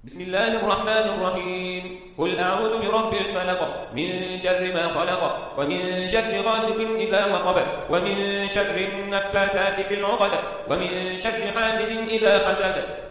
بسم الله الرحمن الرحيم قل أعوذ برب الفلق من شر ما خلق ومن شر غاسق إذا وقب ومن شر النفاثات في العقد ومن شر حاسد إذا حسد